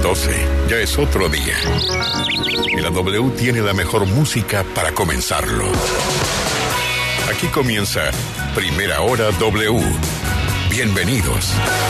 12, ya es otro día. Y la W tiene la mejor música para comenzarlo. Aquí comienza Primera Hora W. Bienvenidos.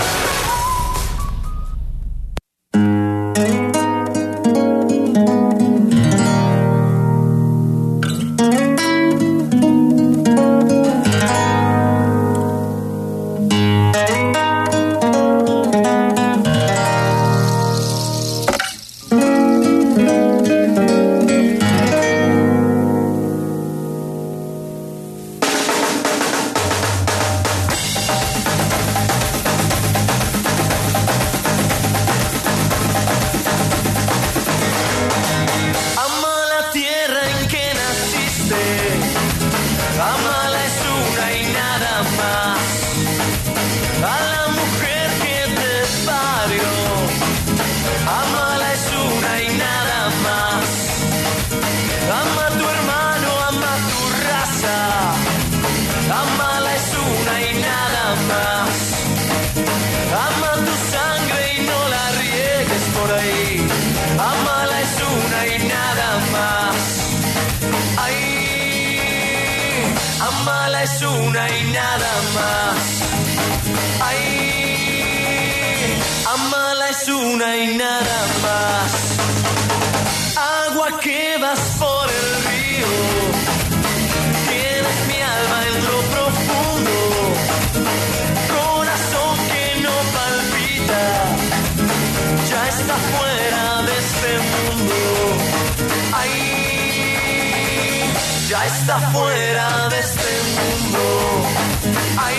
Está fuera de este mundo. Ay,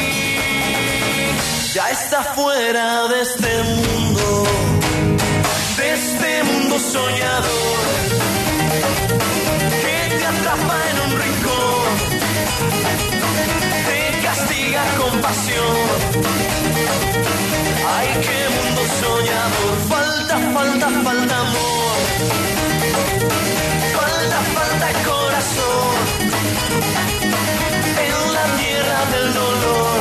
ya está fuera de este mundo. De este mundo soñador que te atrapa en un rincón, te castiga con pasión. Ay, qué mundo soñador. Falta amor. Falta corazón en la tierra del dolor.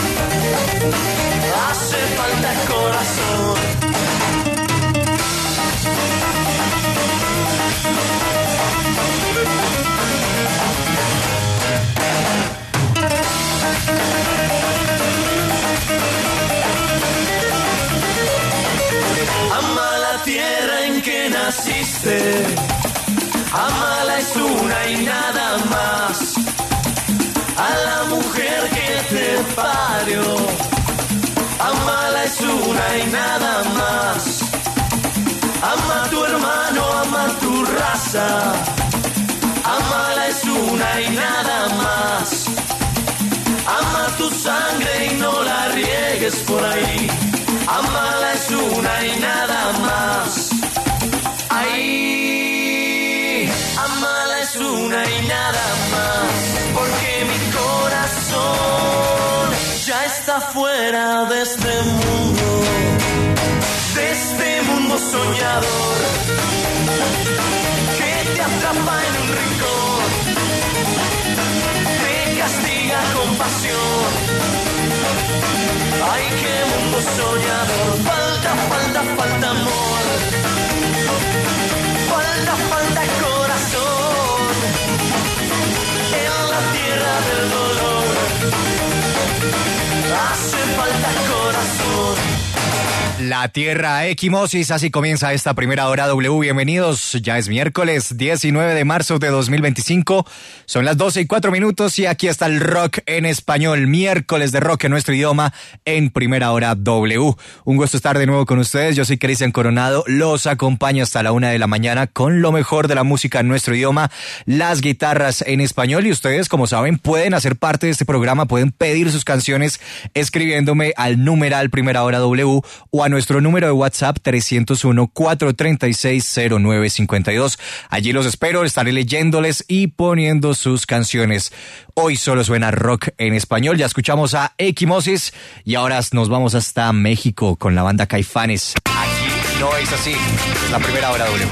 Hace falta corazón. Ama la tierra en que naciste. Amala es una y nada más. A la mujer que te parió. Amala es una y nada más. Ama a tu hermano, ama a tu raza. Amala es una y nada más. Ama tu sangre y no la riegues por ahí. Amala es una y nada más. Ahí. Amala es una y nada más, porque mi corazón ya está fuera de este mundo soñador, que te atrapa en un rincón, te castiga con pasión. Ay, qué mundo soñador. Falta amor. Falta corazón en la tierra del dolor. Hace falta corazón. La Tierra Equimosis, así comienza esta primera hora W. Bienvenidos, ya es miércoles 19 de marzo de 2025, son las 12:04 y aquí está el rock en español, miércoles de rock en nuestro idioma en primera hora W. Un gusto estar de nuevo con ustedes, yo soy Cristian Coronado, los acompaño hasta la 1 de la mañana con lo mejor de la música en nuestro idioma, las guitarras en español, y ustedes, como saben, pueden hacer parte de este programa, pueden pedir sus canciones escribiéndome al numeral primera hora W o a nuestro número de WhatsApp 301-436-0952. Allí los espero, estaré leyéndoles y poniendo sus canciones. Hoy solo suena rock en español. Ya escuchamos a Equimosis y ahora nos vamos hasta México con la banda Caifanes. Aquí no es así, es la primera hora W.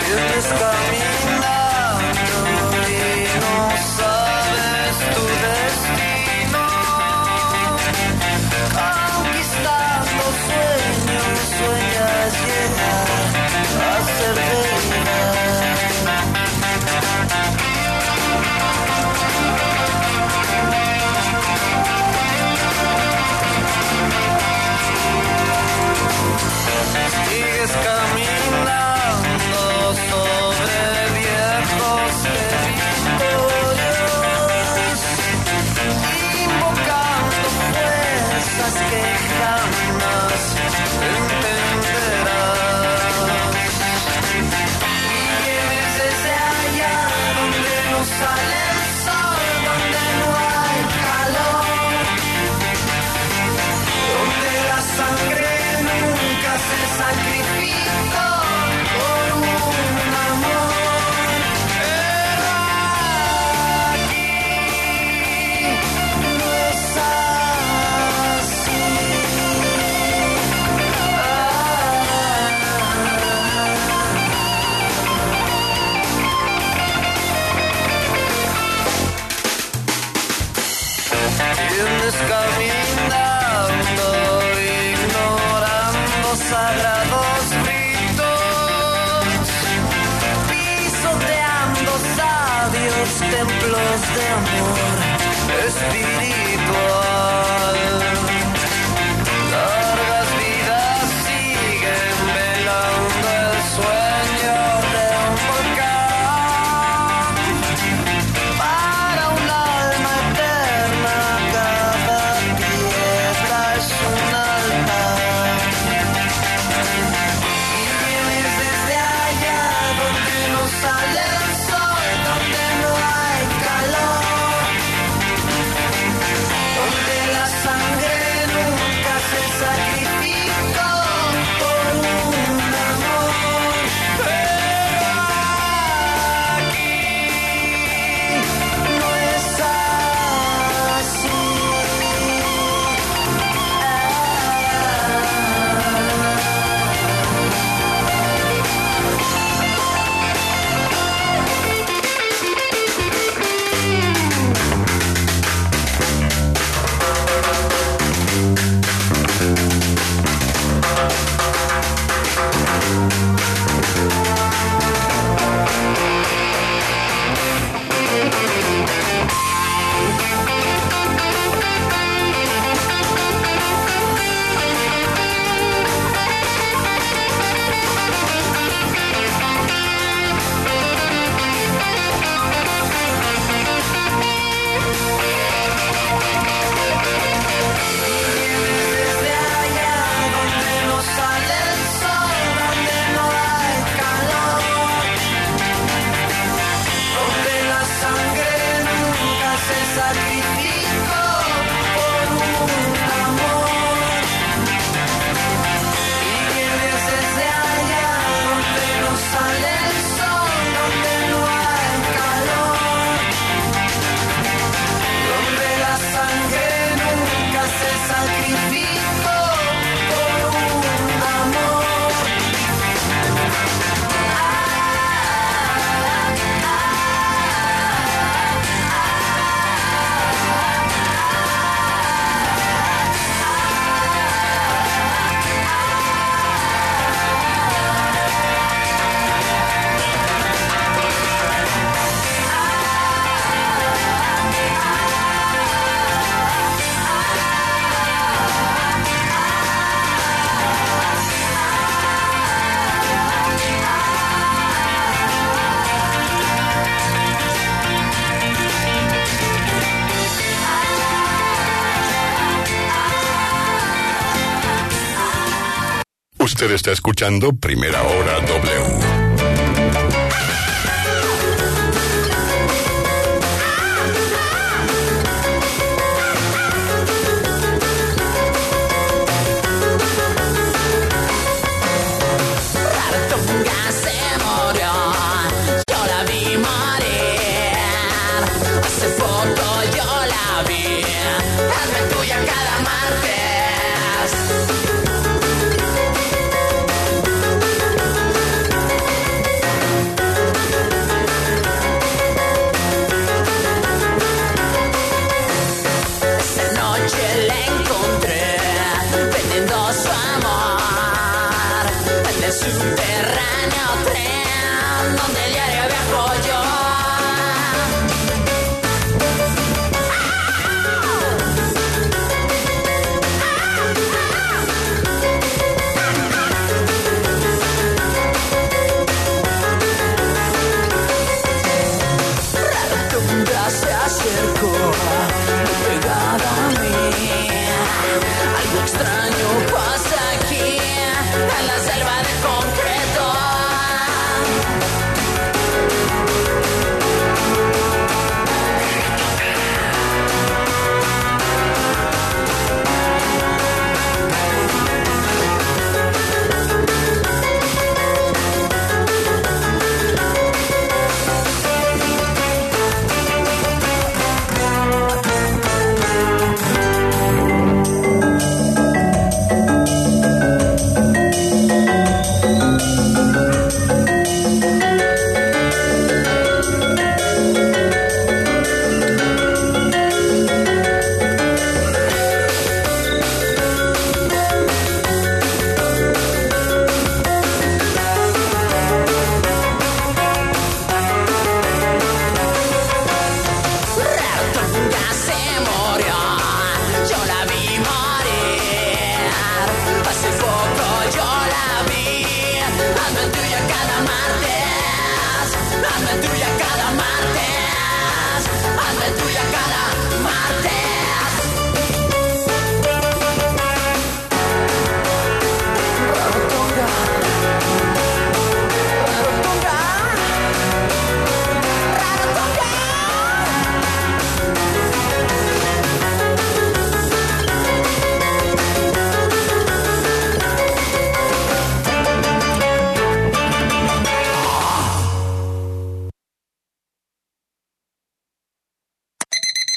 Usted está escuchando Primera Hora W.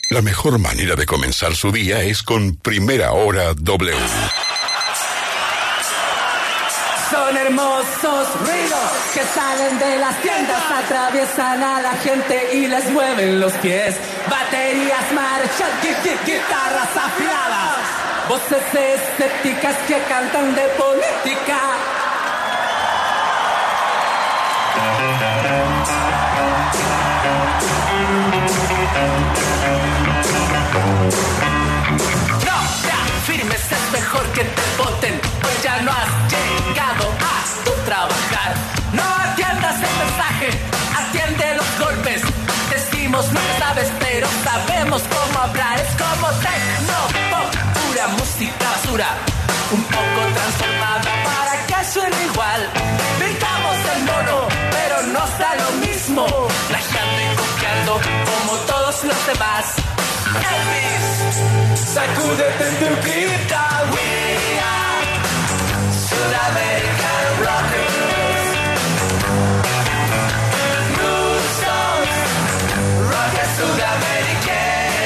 La mejor manera de comenzar su día es con Primera Hora W. Son hermosos ruidos que salen de las tiendas, atraviesan a la gente y les mueven los pies. Baterías marchan, guitarras afiladas, voces escépticas que cantan de política. No te afirmes, es mejor que te voten, pues ya no has llegado a tu trabajar. No atiendas el mensaje, atiende los golpes. Decimos lo que sabes, pero sabemos cómo hablar. Es como tecnopop, pura música basura, un poco transformada para que suene igual. Pintamos el mono, pero nos da lo mismo, plagiando y copiando como todos los demás. Elvis, sacúdete en tu cripta. We are Sudamerican rockers. New songs, rock Sudamerican.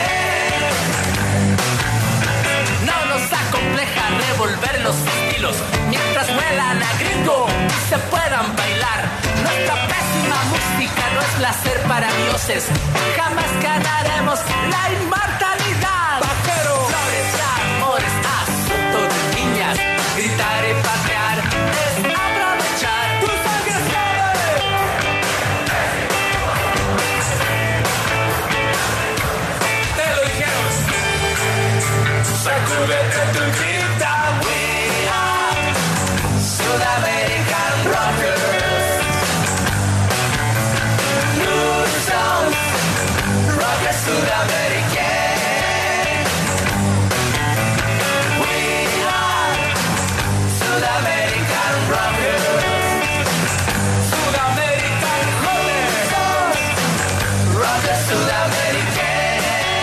No nos acompleja revolver los estilos mientras vuelan a gringo y se puedan bailar. Nuestra pésima música no es placer para dioses. Jamás ganaremos la inmortalidad. Vaquero, flores, amores, asunto de niñas. Gritar y patear es aprovechar tu sangre suave. Te lo dijeron. Sacúdete tu grita. We are Sudamerican rockers. New songs, rock Sudamerican. We are Sudamerican rockers. Sudamerican rockers. Rock Sudamerican.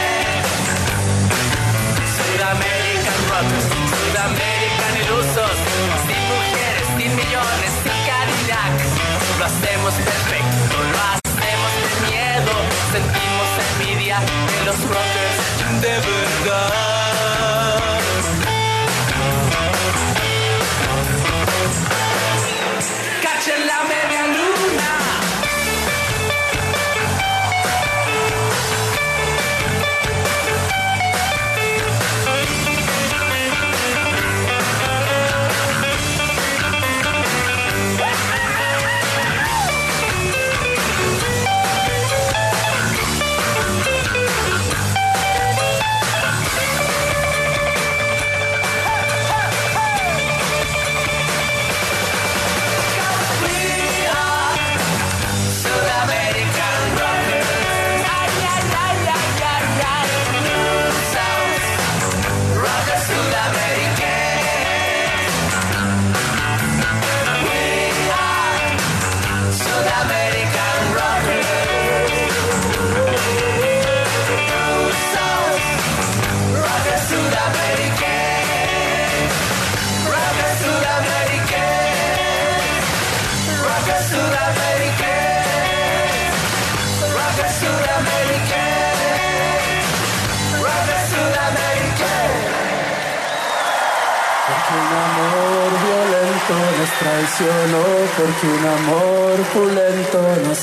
Sudamerican rockers. Sudamerican ilusos. Sin mujeres, sin millones, sin Cadillac. Lo hacemos perfecto, lo hacemos de miedo. Sentimos envidia de los rockers de verdad. Cachen la media luna. Nos traicionó porque un amor pulento nos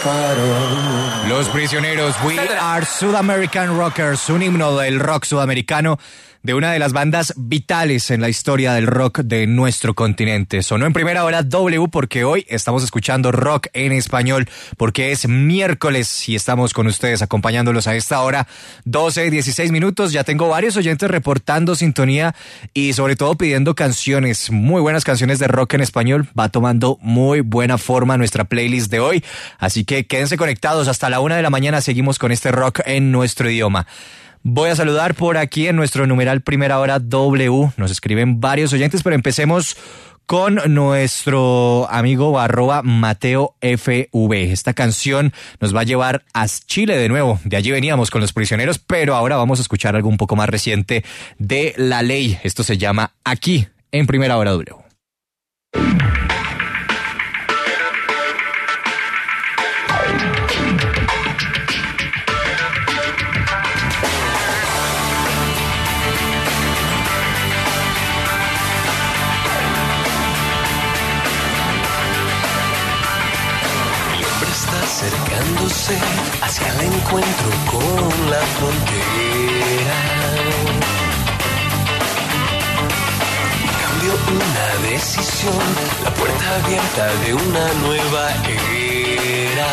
separó. Los Prisioneros, We Are Sudamerican Rockers, un himno del rock sudamericano de una de las bandas vitales en la historia del rock de nuestro continente. Sonó en Primera Hora W porque hoy estamos escuchando rock en español, porque es miércoles y estamos con ustedes acompañándolos a esta hora, 12:16 minutos. Ya tengo varios oyentes reportando sintonía y sobre todo pidiendo canciones, muy buenas canciones de rock en español. Va tomando muy buena forma nuestra playlist de hoy, así que quédense conectados hasta la 1 de la mañana. Seguimos con este rock en nuestro idioma. Voy a saludar por aquí en nuestro numeral Primera Hora W. Nos escriben varios oyentes, pero empecemos con nuestro amigo @Mateo FV. Esta canción nos va a llevar a Chile de nuevo. De allí veníamos con Los Prisioneros, pero ahora vamos a escuchar algo un poco más reciente de La Ley. Esto se llama Aquí, en Primera Hora W. acercándose hacia el encuentro con la frontera. Cambió una decisión, la puerta abierta de una nueva era.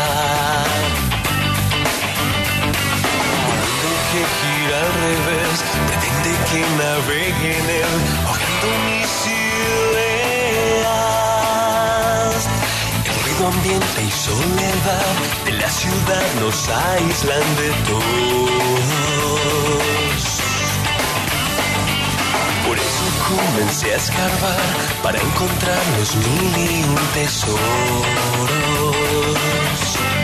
Un mundo que gira al revés, pretende que navegue en él, ahogando mis ideas. El ruido ambiente y soledad de la ciudad nos aíslan de todos. Por eso comencé a escarbar para encontrar los 1001 tesoros.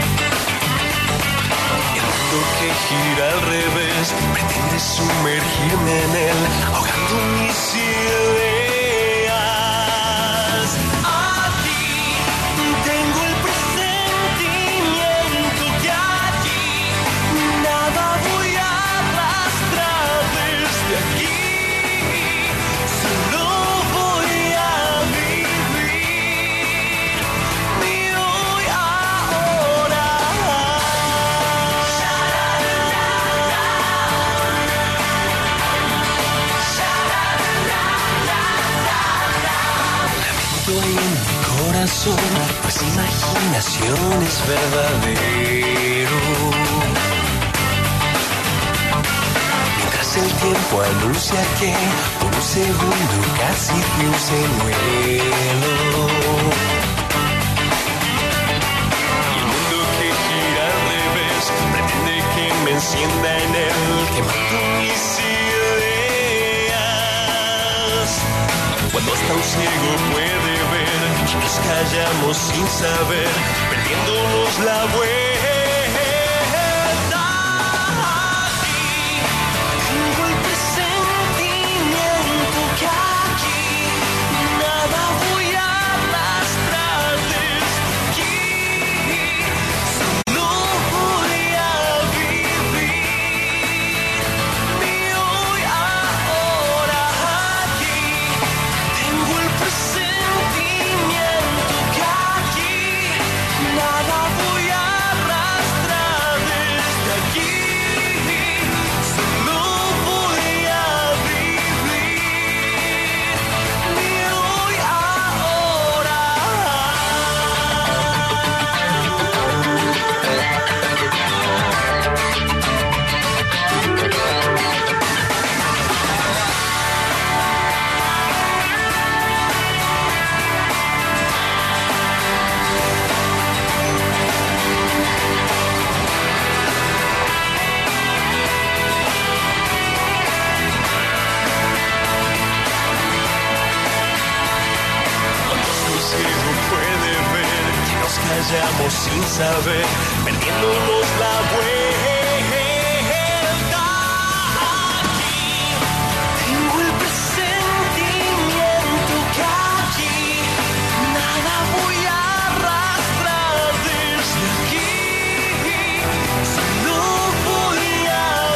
El mundo que gira al revés pretende sumergirme en él, ahogando mis ideas. Aquí tengo el presentimiento que allí nada voy a arrastrar desde aquí. Solo voy a vivir mi hoy ahora. Lamento en mi corazón, pues imaginación es verdadero. Mientras el tiempo anuncia que por un segundo casi fui un señuelo. Y el mundo que gira al revés pretende que me encienda en él, quemando mis ideas. Cuando hasta un ciego puede ver y nos callamos sin saber, perdiéndonos la vuelta. Tengo el presentimiento que aquí nada voy a arrastrar desde aquí. Solo voy a vivir mi hoy ahora aquí. Tengo el presentimiento que aquí nada voy a arrastrar desde aquí. Solo voy a vivir mi hoy ahora. Cuando un ciego puede ver que nos callamos sin saber, perdiéndonos la vuelta. Aquí tengo el presentimiento que aquí nada voy a arrastrar desde aquí. Solo voy a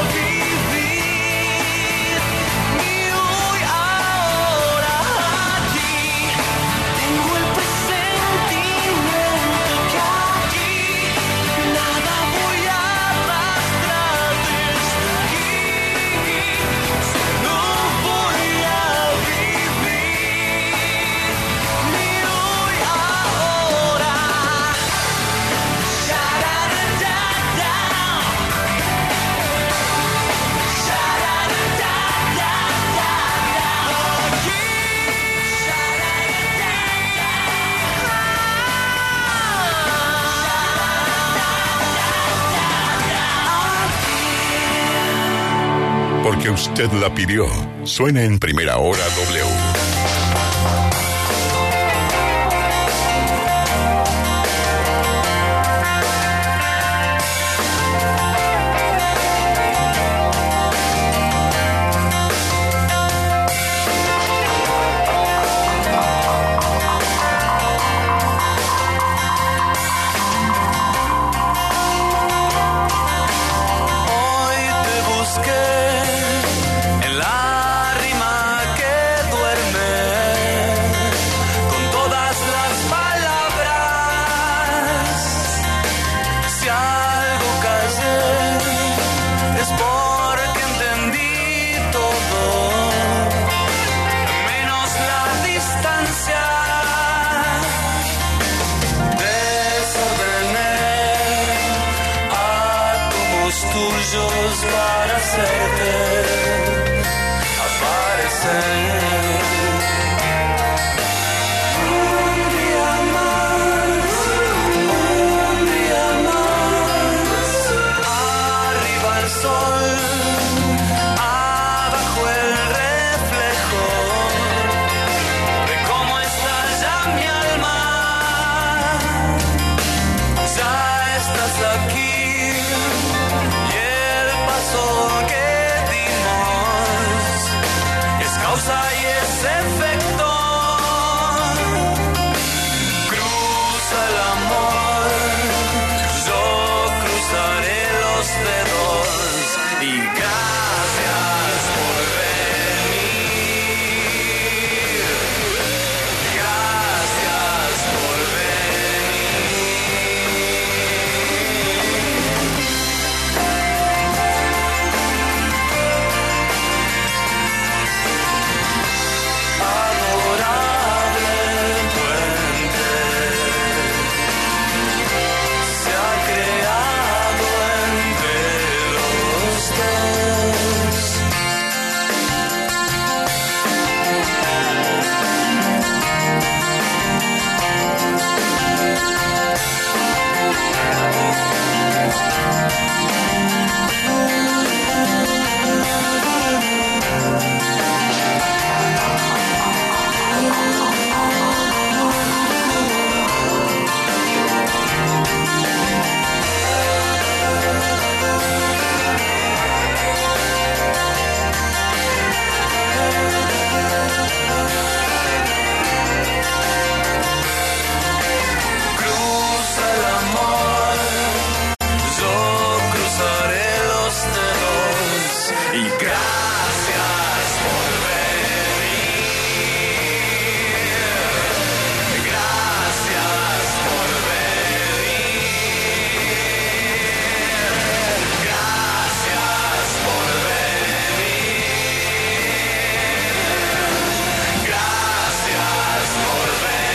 vivir mi hoy ahora aquí. Tengo el presentimiento que aquí nada voy a arrastrar desde aquí. Solo voy a vivir mi hoy ahora. Porque usted la pidió. Suena en Primera Hora W. Hoy te busqué en la rima que duerme tuyos para hacerte aparecer. Un día más, arriba el sol, abajo el reflejo de cómo estalla mi alma. Ya estás aquí y el paso que dimos es causa y es efecto. Cruza el amor, yo cruzaré los dedos y gracias por venir. Gracias por adorable puente se ha creado entre los dos. Cruza el amor, yo cruzaré los dedos y gracias por venir. Gracias por venir. Gracias por venir. Gracias por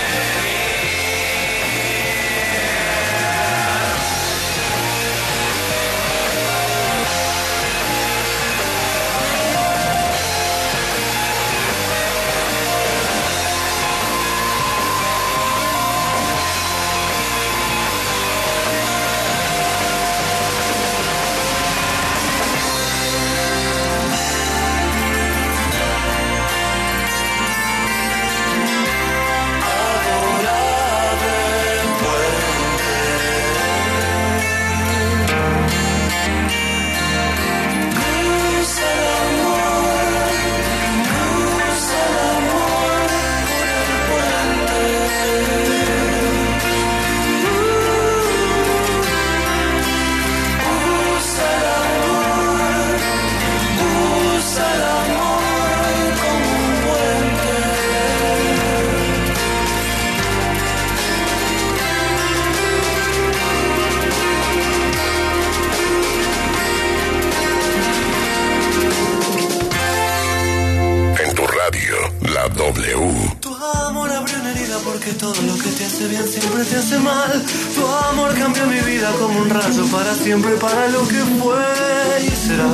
En tu radio, la W. Tu amor abrió una herida porque todo lo que te hace bien siempre te hace mal. Tu amor cambió mi vida como un rayo para siempre, para lo que fue y será.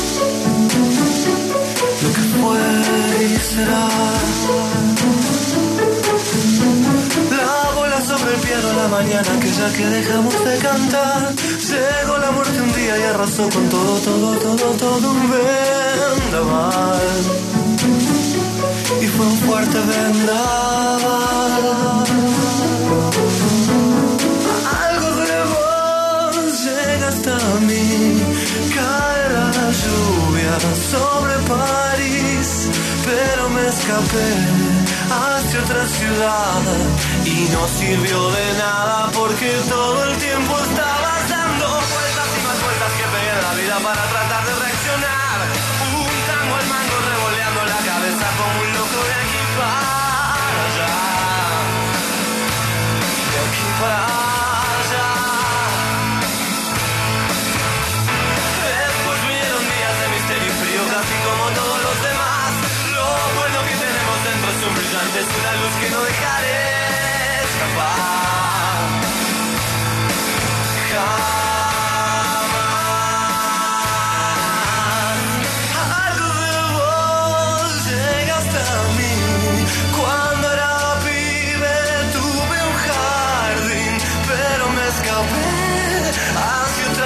Lo que fue y será. La bola sobre el piano la mañana aquella que dejamos de cantar. Llegó la muerte un día y arrasó con todo un vendaval. Y fue un fuerte vendaval. Algo de vos llega hasta mí. Cae la lluvia sobre París, pero me escapé hacia otra ciudad y no sirvió de nada porque todo el tiempo estabas dando vueltas y más vueltas que pegué en la vida para tratar de reaccionar. Un tango al mango revoleando la cabeza como un loco de aquí para allá. De aquí para allá. Después vinieron días de misterio y frío casi como todos los demás. Lo bueno que tenemos dentro es un brillante, es una luz que no dejaré escapar.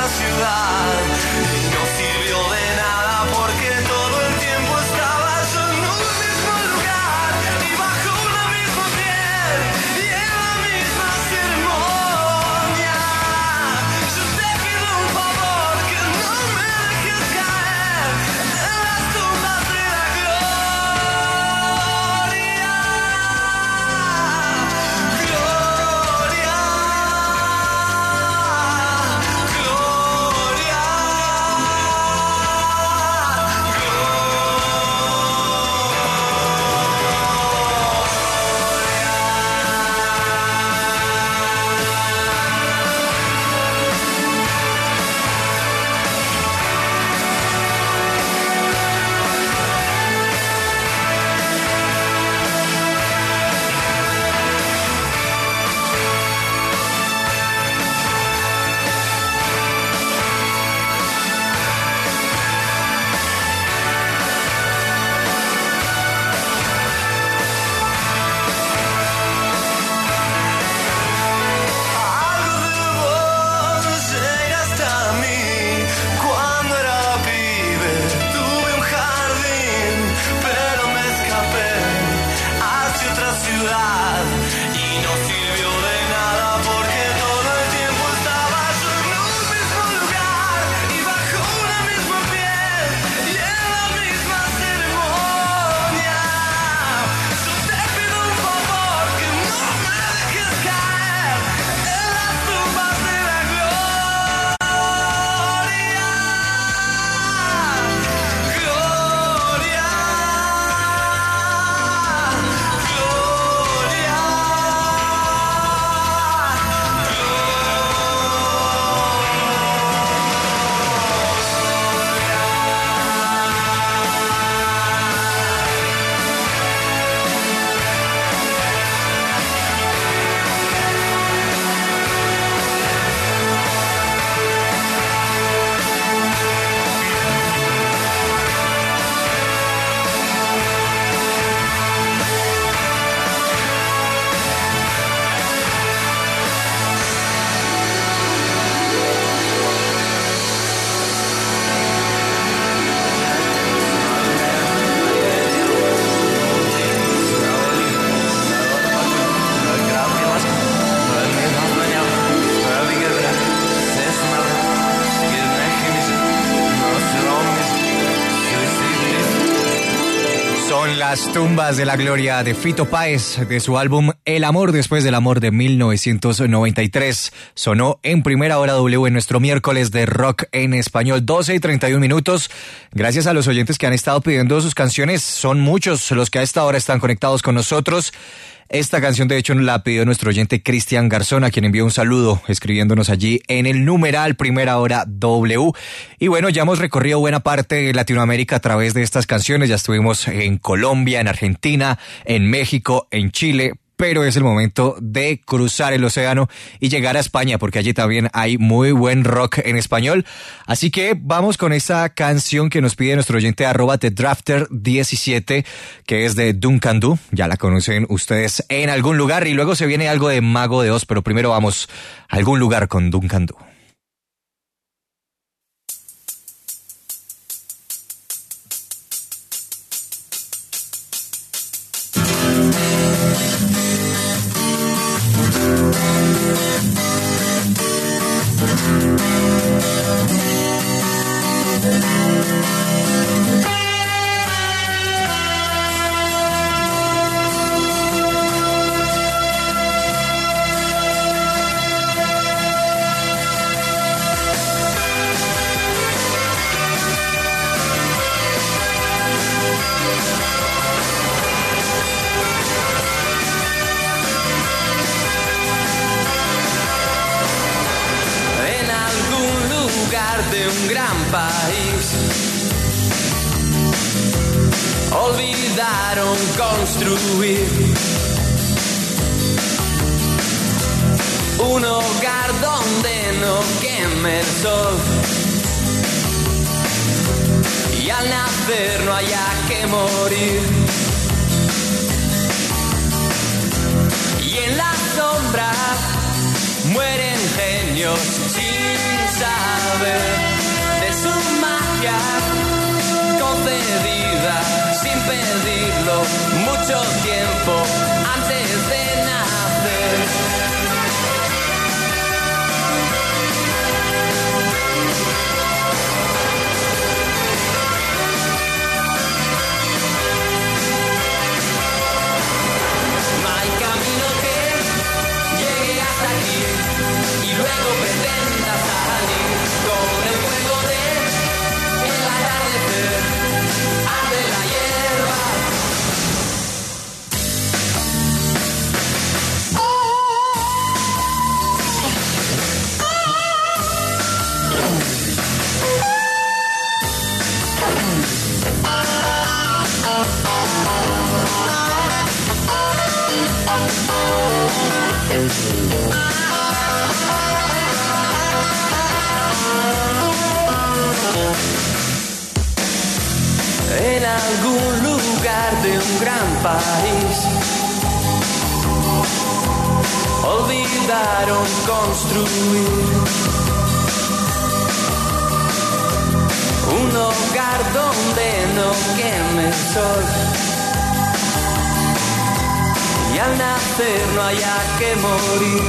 otra ciudad y no sirvió de nada porque todo el tiempo estaba yo en un mismo lugar y bajo una misma piel y en la misma ceremonia. Yo te pido un favor, que no me dejes caer en las tumbas de la Las tumbas de la gloria de Fito Páez, de su álbum El amor después del amor de 1993. Sonó en Primera Hora W en nuestro miércoles de rock en español, 12:31. Gracias a los oyentes que han estado pidiendo sus canciones. Son muchos los que a esta hora están conectados con nosotros. Esta canción, de hecho, la pidió nuestro oyente Cristian Garzón, a quien envió un saludo, escribiéndonos allí en el numeral Primera Hora W. Y bueno, ya hemos recorrido buena parte de Latinoamérica a través de estas canciones. Ya estuvimos en Colombia, en Argentina, en México, en Chile. Pero es el momento de cruzar el océano y llegar a España, porque allí también hay muy buen rock en español. Así que vamos con esa canción que nos pide nuestro oyente @TheDrafter17, que es de Duncan Du. Ya la conocen ustedes en algún lugar, y luego se viene algo de Mago de Oz, pero primero vamos a algún lugar con Duncan Du. De un gran país olvidaron construir un hogar donde no queme el sol y al nacer no haya que morir, y en la sombra mueren gente sueños sin saber de su magia concedida sin pedirlo mucho tiempo antes de nacer. Y luego pretenda salir con el fuego del atardecer arde la hierba. En algún lugar de un gran país olvidaron construir un hogar donde no queme el sol y al nacer no haya que morir.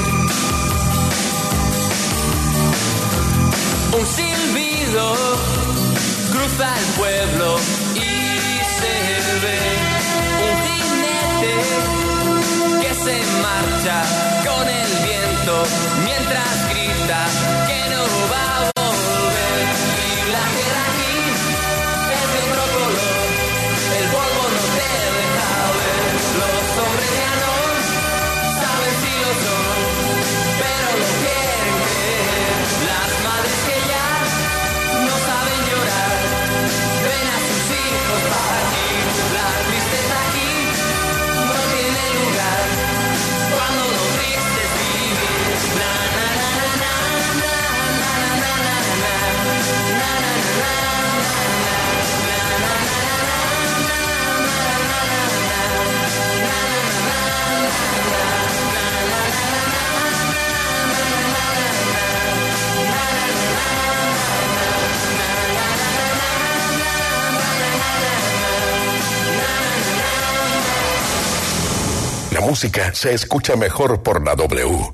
Un silbido cruza el pueblo y se ve un jinete que se marcha con el viento mientras grita que no va a volver. Y la tierra aquí es de otro color, el polvo no te deja ver. Los hombres ya no saben si lo son, pero lo quieren creer. Las madres que ya no saben llorar ven a sus hijos partir. La tristeza aquí no tiene lugar cuando lo triste es vivir. Na na na na na na na na na La música se escucha mejor por la W.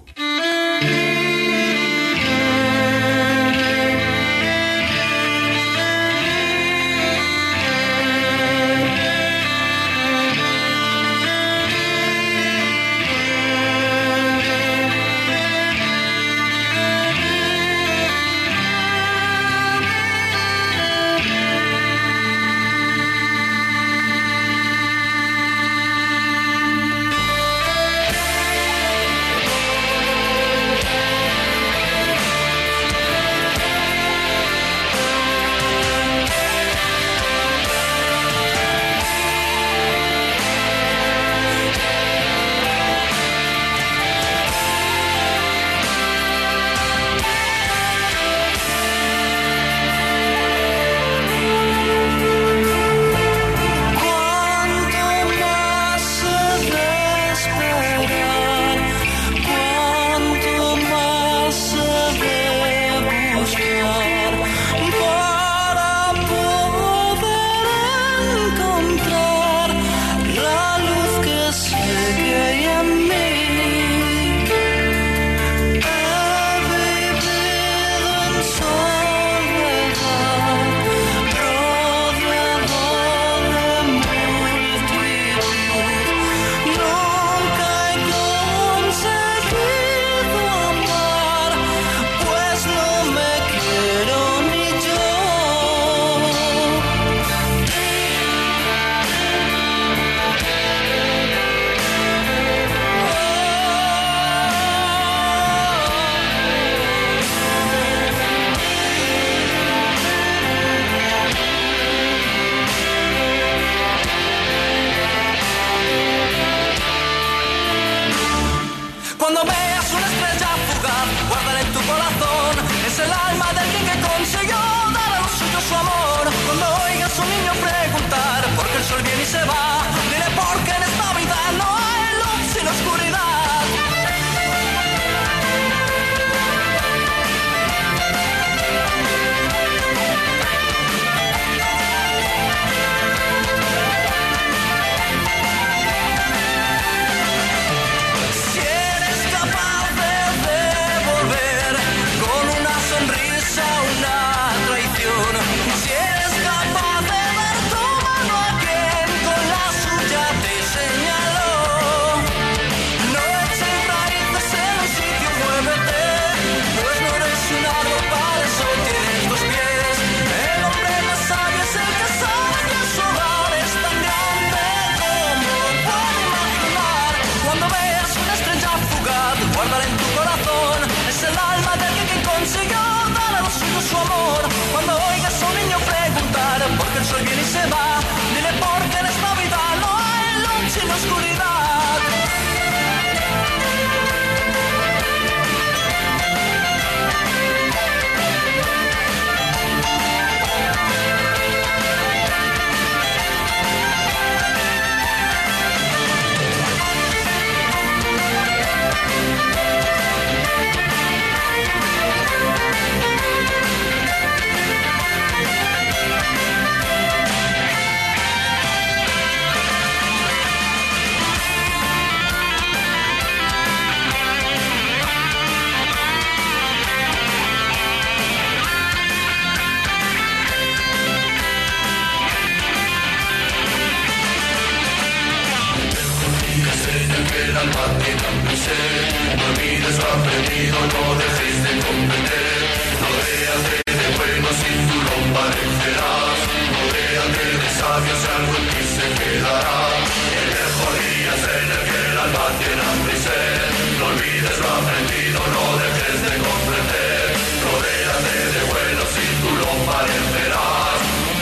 el alma tiene hambre y sed. No olvides lo aprendido, no dejes de comprender. Rodéate de buenos y tú lo parecerás. Rodéate de sabios y algo en ti se quedará. El mejor día es en el que el alma tiene hambre y sed. No olvides lo aprendido, no dejes de comprender. Rodéate de buenos y tú lo parecerás.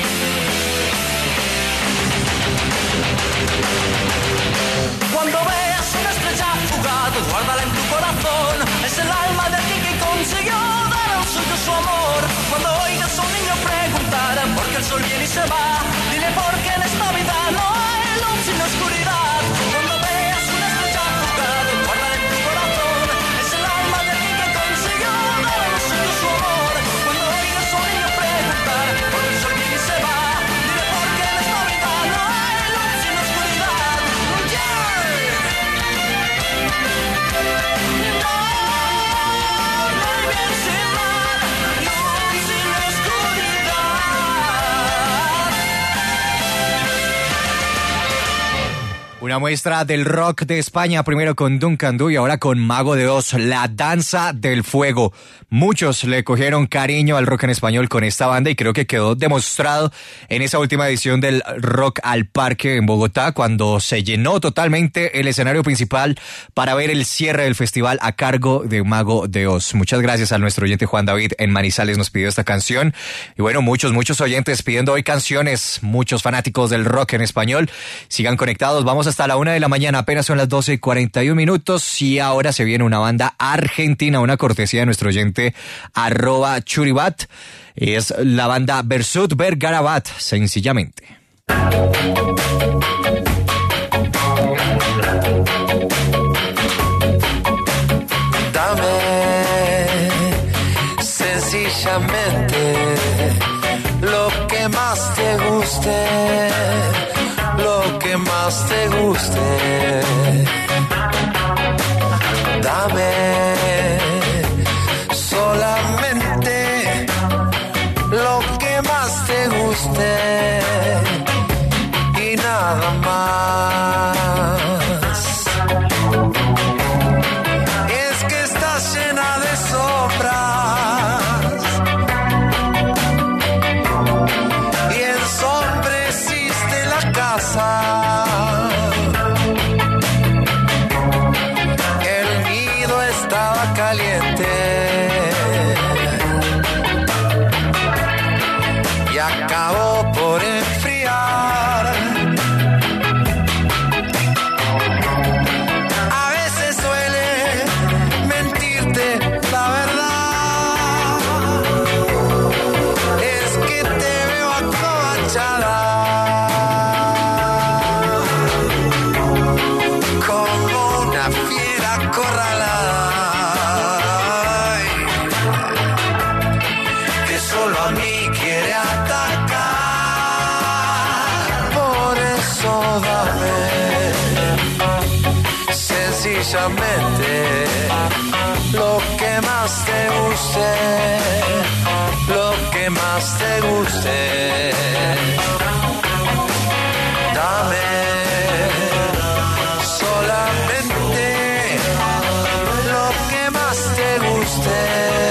Cuando veas una estrella fugaz, guárdala en tu corazón. Es el alma de alguien que consiguió dar al suyo su amor. Cuando oigas a un niño preguntar por qué el sol viene y se va, dile porque en esta vida no hay luz sin oscuridad. Cuando veas una estrella fugaz, guárdala en tu corazón. Es el alma de alguien que consiguió dar al suyo su amor. Cuando oigas a un niño preguntar por qué el sol viene y se va, dile porque en esta vida no hay luz sin oscuridad. Una muestra del rock de España, primero con Duncan Du y ahora con Mago de Oz, La Danza del Fuego. Muchos le cogieron cariño al rock en español con esta banda y creo que quedó demostrado en esa última edición del Rock al Parque en Bogotá, cuando se llenó totalmente el escenario principal para ver el cierre del festival a cargo de Mago de Oz. Muchas gracias a nuestro oyente Juan David en Manizales, nos pidió esta canción. Y bueno, muchos oyentes pidiendo hoy canciones, muchos fanáticos del rock en español. Sigan conectados, vamos hasta la 1 de la mañana, apenas son las 12:41 y ahora se viene una banda argentina, una cortesía de nuestro oyente @Churibat. Es la banda Bersut Bergarabat, sencillamente. Dame sencillamente lo que más te guste, lo que más te guste. Dame solamente lo que más te guste y nada más. Es que estás llena de sombras y ensombreciste la casa. El nido estaba caliente y acabó por enfriar. A veces suele mentirte la verdad, es que te veo acobachada como una fiera acorralada. Ay, que solo a mí quiere atacar. Por eso dame sencillamente lo que más te guste, lo que más te guste. Dame solamente lo que más te guste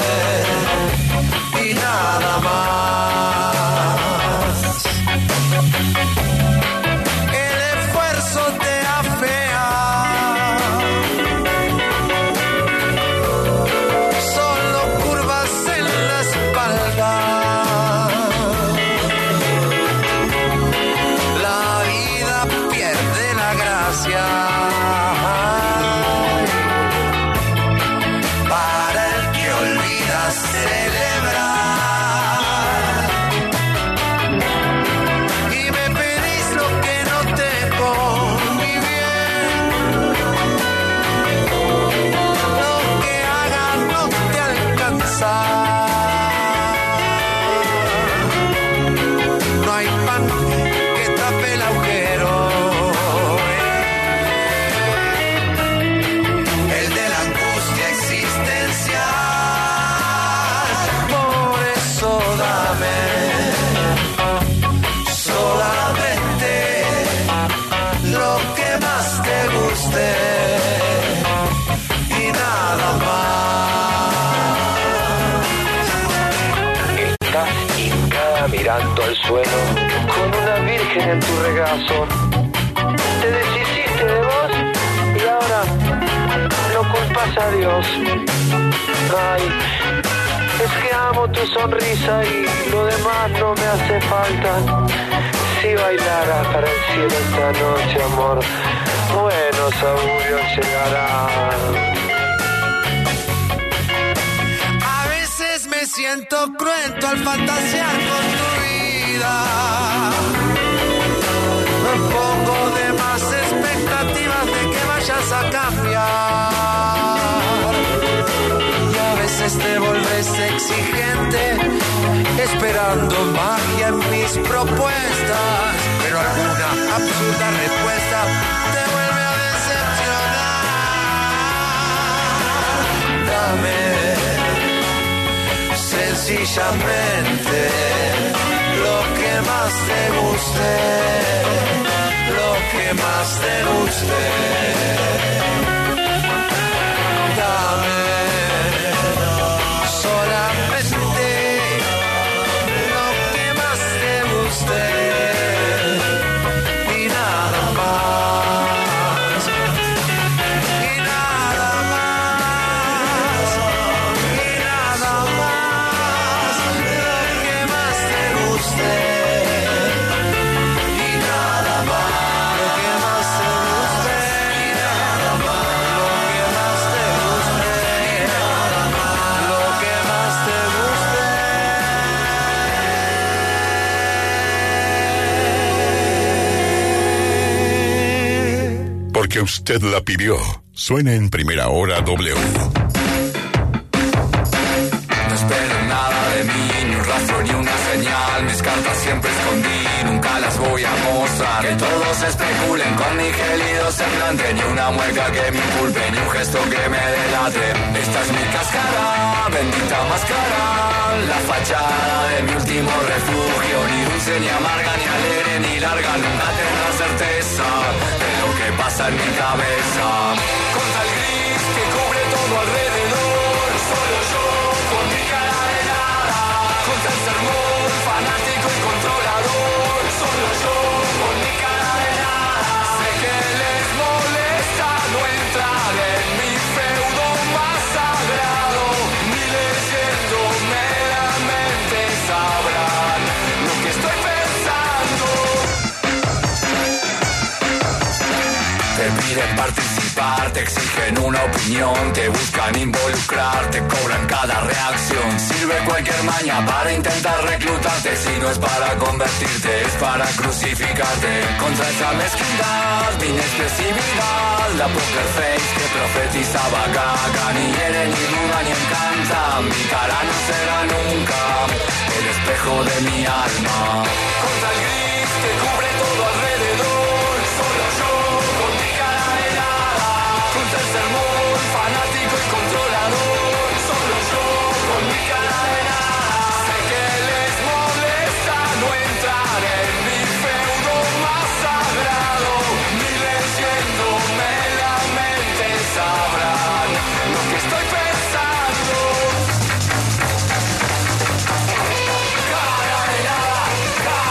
y nada más. El esfuerzo te afea, solo curvas en la espalda. estás hincada mirando al suelo, con una virgen en tu regazo. Te deshiciste de vos y ahora no culpas a Dios. Ay, es que amo tu sonrisa y lo demás no me hace falta. Si bailaras para el cielo esta noche, amor, buenos augurios llegarán. Me siento cruento al fantasear con tu vida. Me pongo de más expectativas de que vayas a cambiar. Y a veces te volves exigente, esperando magia en mis propuestas. Pero alguna absurda respuesta te vuelve a decepcionar. Dame sencillamente lo que más te guste, lo que más te guste. Dame solamente lo que más te guste y nada más, y nada más, y nada más. Porque usted la pidió. Suena en Primera Hora W. No espero nada de mí, ni un rastro ni una señal. Mis cartas siempre escondí, nunca las voy a mostrar. Que todos especulen con mi gelido semblante, ni una mueca que me inculpe, ni un gesto que me delate. Esta es mi cáscara, bendita máscara, la fachada de mi último refugio. Ni dulce, ni amarga, ni alegre, ni larga, nunca tendrá certeza de lo que pasa en mi cabeza. Contra el gris que cubre todo alrededor, solo yo con mi cara helada. Contra el sermón fanático y controlador, solo yo con mi cara helada. Sé que les molesta no entrar en mi feudo más sagrado, ni leyéndome la mente sabrán lo que estoy pensando. Te piden participar, te exigen una opinión, te buscan involucrar, te cobran cada reacción. Sirve cualquier maña para intentar reclutarte. Si no es para convertirte, es para crucificarte. Contra esa mezquindad, mi inexpresividad, la poker face que profetizaba caca. Ni hiere, ni duda, ni encanta. Mi cara no será nunca el espejo de mi alma. Contra el gris que cubre todo alrededor, solo yo con mi cara helada. Contra el sermón fanático y controlador, solo yo con mi cara helada. Sé que les molesta no entrar en mi feudo más sagrado, ni leyéndome la mente sabrán lo que estoy pensando. Cara helada, cara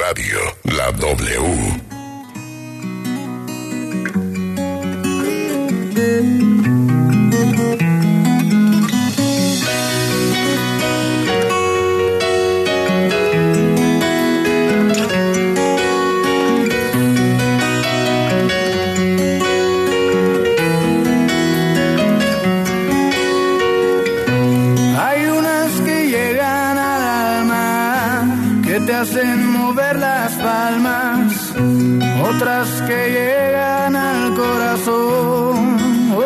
radio, la W. Hacen mover las palmas, otras que llegan al corazón.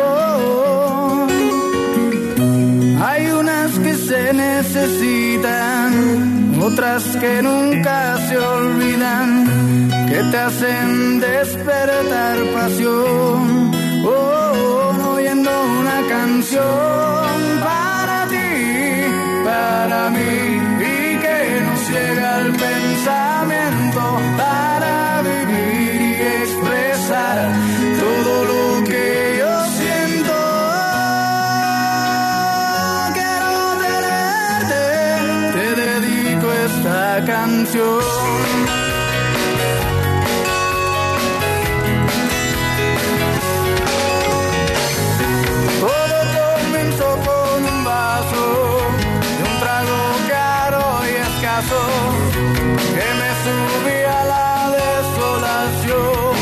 Hay unas que se necesitan, otras que nunca se olvidan, que te hacen despertar pasión. Oyendo una canción para ti, para mí. Llega el pensamiento para vivir y expresar todo lo que yo siento. Quiero tenerte, te dedico esta canción. Todo comenzó con un vaso de un trago caro y escaso que me subía a la desolación.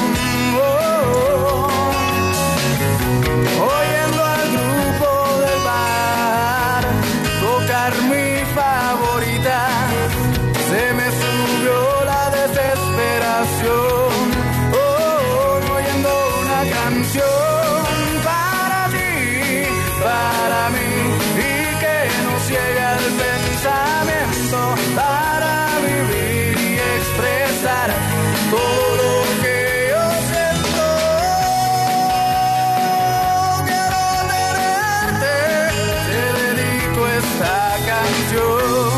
Oyendo al grupo del bar tocar mi favorita, se me subió la desesperación. Oyendo una canción para ti, para mí, y que nos llegue al pensamiento para vivir y expresar todo lo que yo siento. Quiero tenerte, te dedico esta canción.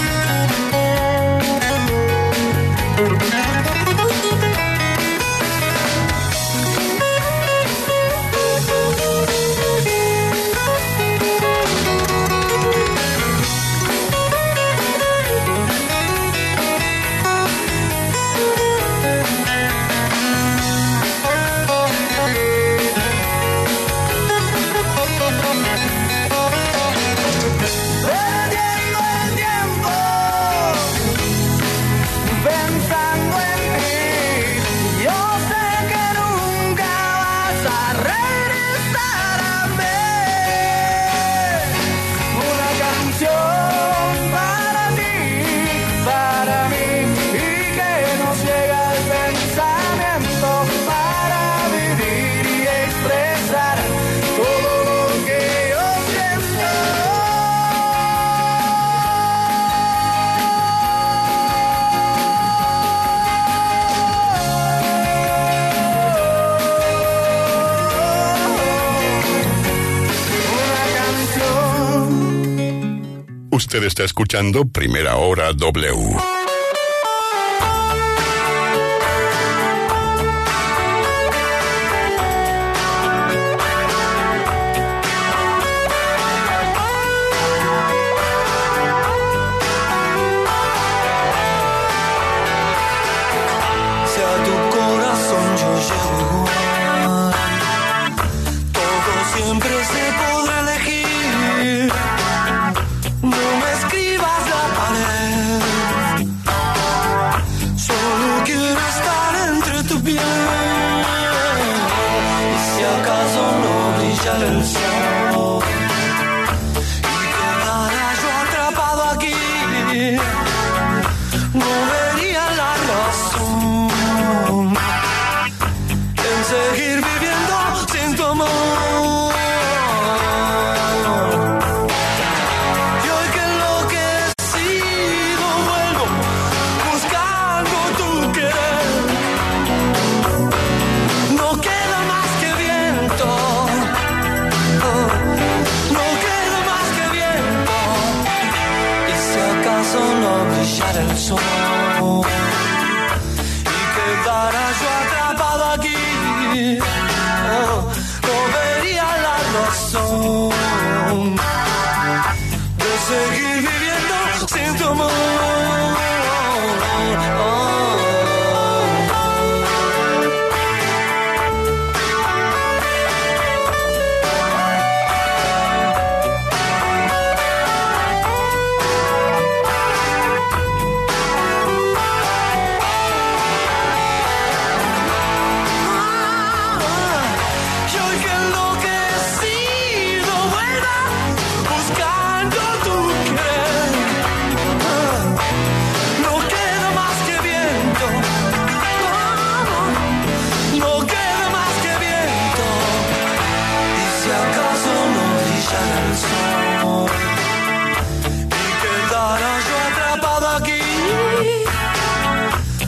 Usted está escuchando Primera Hora W. El sol y quedara yo atrapado aquí, no vería la razón en seguir viviendo sin tu amor. Y hoy que enloquecido vuelvo buscando tu querer, no queda más que viento. No brillar el sol y quedara yo atrapado aquí, no vería la razón de seguir viviendo sin tu amor.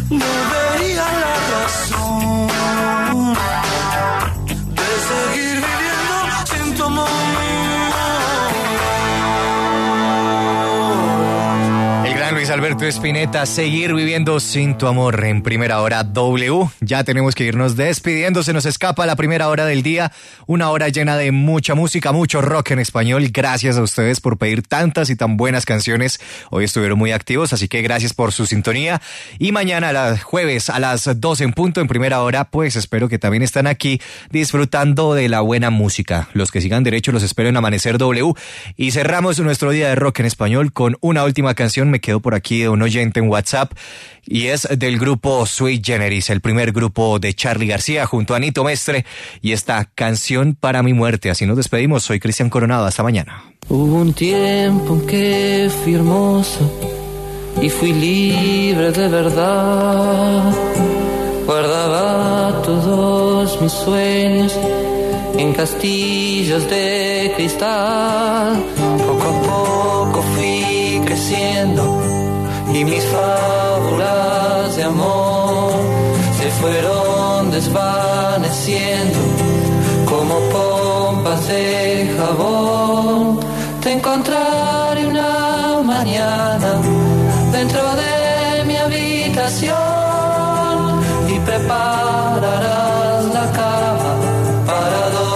no vería la razón de seguir viviendo sin tu amor. Luis Alberto Spinetta, seguir viviendo sin tu amor en Primera Hora W. Ya tenemos que irnos despidiendo, se nos escapa la primera hora del día, una hora llena de mucha música, mucho rock en español. Gracias a ustedes por pedir tantas y tan buenas canciones. Hoy estuvieron muy activos, así que gracias por su sintonía. Y mañana, jueves a las 12 en punto en Primera Hora, pues espero que también están aquí disfrutando de la buena música. Los que sigan derecho los espero en Amanecer W. Y cerramos nuestro día de rock en español con una última canción. Me quedo por aquí de un oyente en WhatsApp y es del grupo Sui Generis, el primer grupo de Charly García junto a Nito Mestre, y esta Canción para mi muerte. Así nos despedimos. Soy Cristian Coronado, hasta mañana. Hubo un tiempo en que fui hermoso y fui libre de verdad. Guardaba todos mis sueños en castillos de cristal. Poco a poco fui creciendo y mis fábulas de amor se fueron desvaneciendo como pompas de jabón. Te encontraré una mañana dentro de mi habitación y prepararás la cama para dos.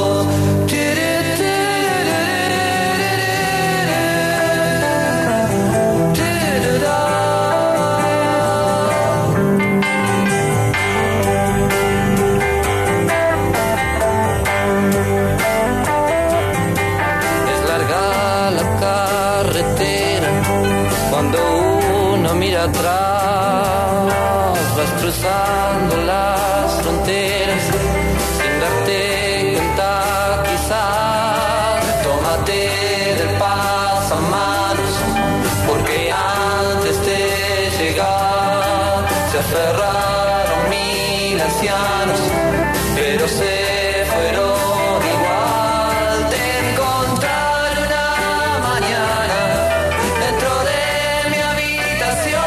Atrás vas cruzando las fronteras sin darte cuenta quizás. Tómate del pasamanos porque antes de llegar se aferraron 1000 ancianos, pero se fueron igual. Te encontraré una mañana dentro de mi habitación.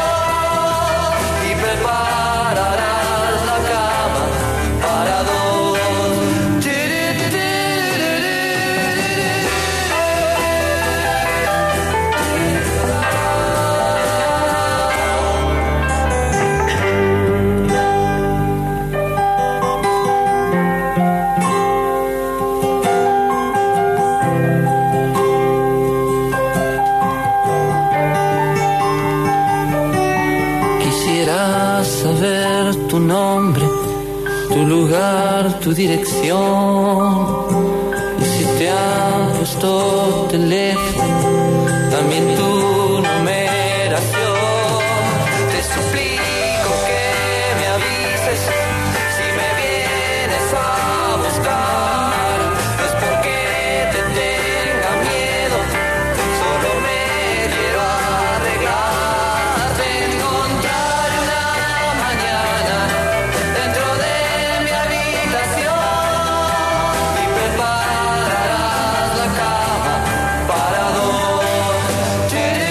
Prepararás la cama para dos. Saber tu nombre, tu lugar, tu dirección. Y si te han puesto teléfono, también